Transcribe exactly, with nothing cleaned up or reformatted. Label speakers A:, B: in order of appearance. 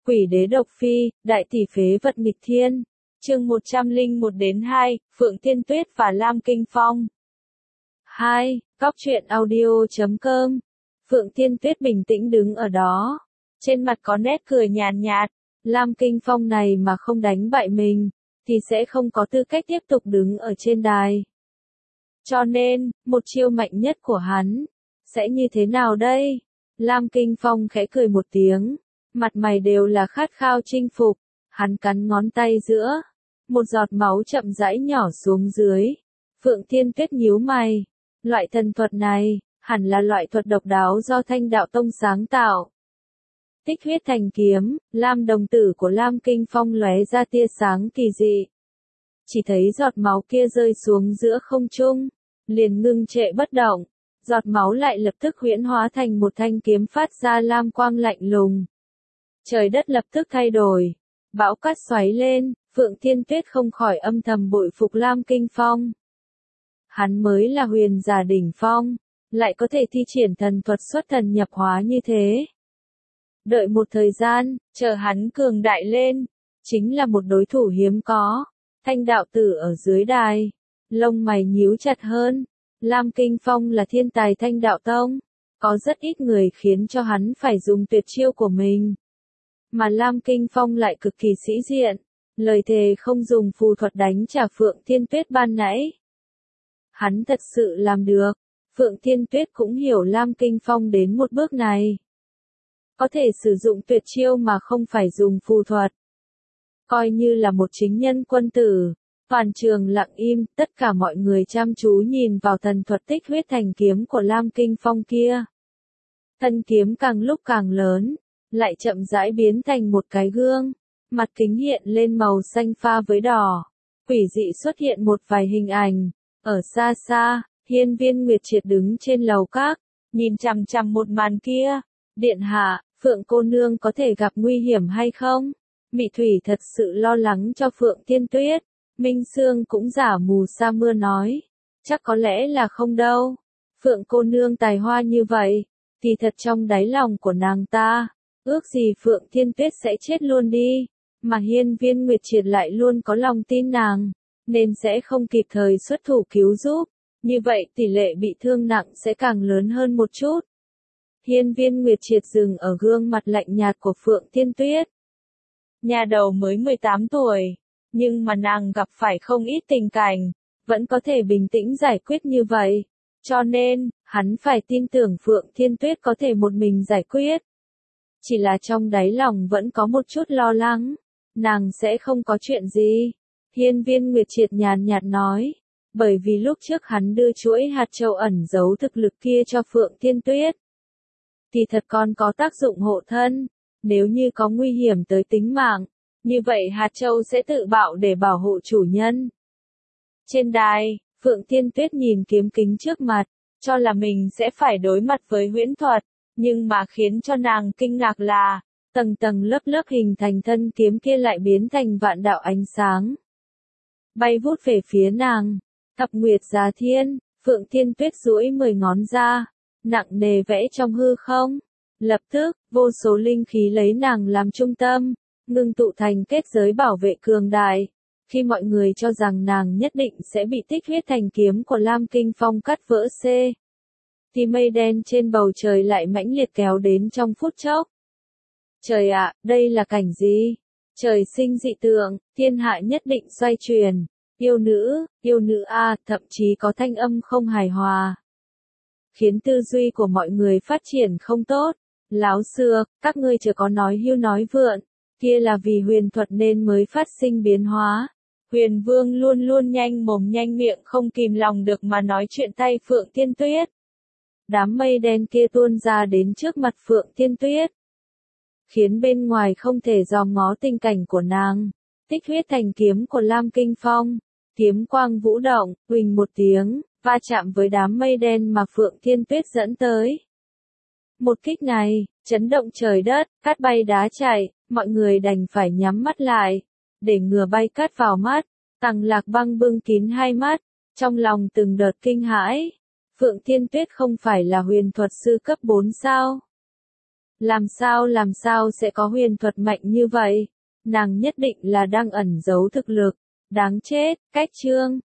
A: Quỷ đế độc phi, đại tỷ phế vật nghịch thiên. Chương một trăm lẻ một đến hai, Phượng Thiên Tuyết và Lam Kinh Phong. hai. Góc truyện audio chấm com. Phượng Thiên Tuyết bình tĩnh đứng ở đó, trên mặt có nét cười nhàn nhạt, Lam Kinh Phong này mà không đánh bại mình, thì sẽ không có tư cách tiếp tục đứng ở trên đài. Cho nên, một chiêu mạnh nhất của hắn, sẽ như thế nào đây? Lam Kinh Phong khẽ cười một tiếng, mặt mày đều là khát khao chinh phục, hắn cắn ngón tay giữa, một giọt máu chậm rãi nhỏ xuống dưới. Phượng Thiên Tuyết nhíu mày, loại thần thuật này, hẳn là loại thuật độc đáo do Thanh Đạo Tông sáng tạo. Tích huyết thành kiếm, Lam đồng tử của Lam Kinh Phong lóe ra tia sáng kỳ dị. Chỉ thấy giọt máu kia rơi xuống giữa không trung, liền ngưng trệ bất động, giọt máu lại lập tức huyễn hóa thành một thanh kiếm phát ra lam quang lạnh lùng. Trời đất lập tức thay đổi, bão cát xoáy lên, Phượng Thiên Tuyết không khỏi âm thầm bội phục Lam Kinh Phong. Hắn mới là huyền giả đỉnh phong, lại có thể thi triển thần thuật xuất thần nhập hóa như thế. Đợi một thời gian, chờ hắn cường đại lên, chính là một đối thủ hiếm có. Thanh đạo tử ở dưới đài, lông mày nhíu chặt hơn. Lam Kinh Phong là thiên tài Thanh Đạo Tông, có rất ít người khiến cho hắn phải dùng tuyệt chiêu của mình. Mà Lam Kinh Phong lại cực kỳ sĩ diện, lời thề không dùng phù thuật đánh trả Phượng Thiên Tuyết ban nãy. Hắn thật sự làm được, Phượng Thiên Tuyết cũng hiểu Lam Kinh Phong đến một bước này. Có thể sử dụng tuyệt chiêu mà không phải dùng phù thuật. Coi như là một chính nhân quân tử. Toàn trường lặng im, tất cả mọi người chăm chú nhìn vào thần thuật tích huyết thành kiếm của Lam Kinh Phong kia. Thân kiếm càng lúc càng lớn, lại chậm rãi biến thành một cái gương, mặt kính hiện lên màu xanh pha với đỏ. Quỷ dị xuất hiện một vài hình ảnh, ở xa xa, Hiên Viên Nguyệt Triệt đứng trên lầu các, nhìn chằm chằm một màn kia. Điện hạ, Phượng cô nương có thể gặp nguy hiểm hay không? Mị Thủy thật sự lo lắng cho Phượng Thiên Tuyết. Minh Sương cũng giả mù sa mưa nói, chắc có lẽ là không đâu. Phượng cô nương tài hoa như vậy, thì thật trong đáy lòng của nàng ta, ước gì Phượng Thiên Tuyết sẽ chết luôn đi, mà Hiên Viên Nguyệt Triệt lại luôn có lòng tin nàng, nên sẽ không kịp thời xuất thủ cứu giúp, như vậy tỷ lệ bị thương nặng sẽ càng lớn hơn một chút. Hiên Viên Nguyệt Triệt dừng ở gương mặt lạnh nhạt của Phượng Thiên Tuyết. Nhà đầu mới mười tám tuổi. Nhưng mà nàng gặp phải không ít tình cảnh, vẫn có thể bình tĩnh giải quyết như vậy. Cho nên, hắn phải tin tưởng Phượng Thiên Tuyết có thể một mình giải quyết. Chỉ là trong đáy lòng vẫn có một chút lo lắng, nàng sẽ không có chuyện gì. Hiên Viên Nguyệt Triệt nhàn nhạt nói, bởi vì lúc trước hắn đưa chuỗi hạt châu ẩn giấu thực lực kia cho Phượng Thiên Tuyết. Thì thật còn có tác dụng hộ thân, nếu như có nguy hiểm tới tính mạng. Như vậy hạt châu sẽ tự bạo để bảo hộ chủ nhân. Trên đài, Phượng Thiên Tuyết nhìn kiếm kính trước mặt, cho là mình sẽ phải đối mặt với huyễn thuật, nhưng mà khiến cho nàng kinh ngạc là, tầng tầng lớp lớp hình thành thân kiếm kia lại biến thành vạn đạo ánh sáng. Bay vút về phía nàng, thập nguyệt giá thiên, Phượng Thiên Tuyết duỗi mười ngón ra, nặng nề vẽ trong hư không. Lập tức, vô số linh khí lấy nàng làm trung tâm. Ngưng tụ thành kết giới bảo vệ cường đại. Khi mọi người cho rằng nàng nhất định sẽ bị tích huyết thành kiếm của Lam Kinh Phong cắt vỡ c, thì mây đen trên bầu trời lại mãnh liệt kéo đến trong phút chốc. Trời ạ, đây là cảnh gì? Trời sinh dị tượng, thiên hạ nhất định xoay chuyển. Yêu nữ, yêu nữ a, thậm chí có thanh âm không hài hòa. Khiến tư duy của mọi người phát triển không tốt. Láo xưa, các ngươi chưa có nói hưu nói vượn. Kia là vì huyền thuật nên mới phát sinh biến hóa. Huyền Vương luôn luôn nhanh mồm nhanh miệng không kìm lòng được mà nói chuyện tay Phượng Thiên Tuyết. Đám mây đen kia tuôn ra đến trước mặt Phượng Thiên Tuyết, khiến bên ngoài không thể dòm ngó tình cảnh của nàng. Tích huyết thành kiếm của Lam Kinh Phong, kiếm quang vũ động, huỳnh một tiếng, va chạm với đám mây đen mà Phượng Thiên Tuyết dẫn tới. Một kích này, chấn động trời đất, cát bay đá chạy, mọi người đành phải nhắm mắt lại, để ngừa bay cát vào mắt. Tằng Lạc Băng bưng kín hai mắt, trong lòng từng đợt kinh hãi. Phượng Thiên Tuyết không phải là huyền thuật sư cấp bốn sao? Làm sao làm sao sẽ có huyền thuật mạnh như vậy? Nàng nhất định là đang ẩn giấu thực lực. Đáng chết, cách chương.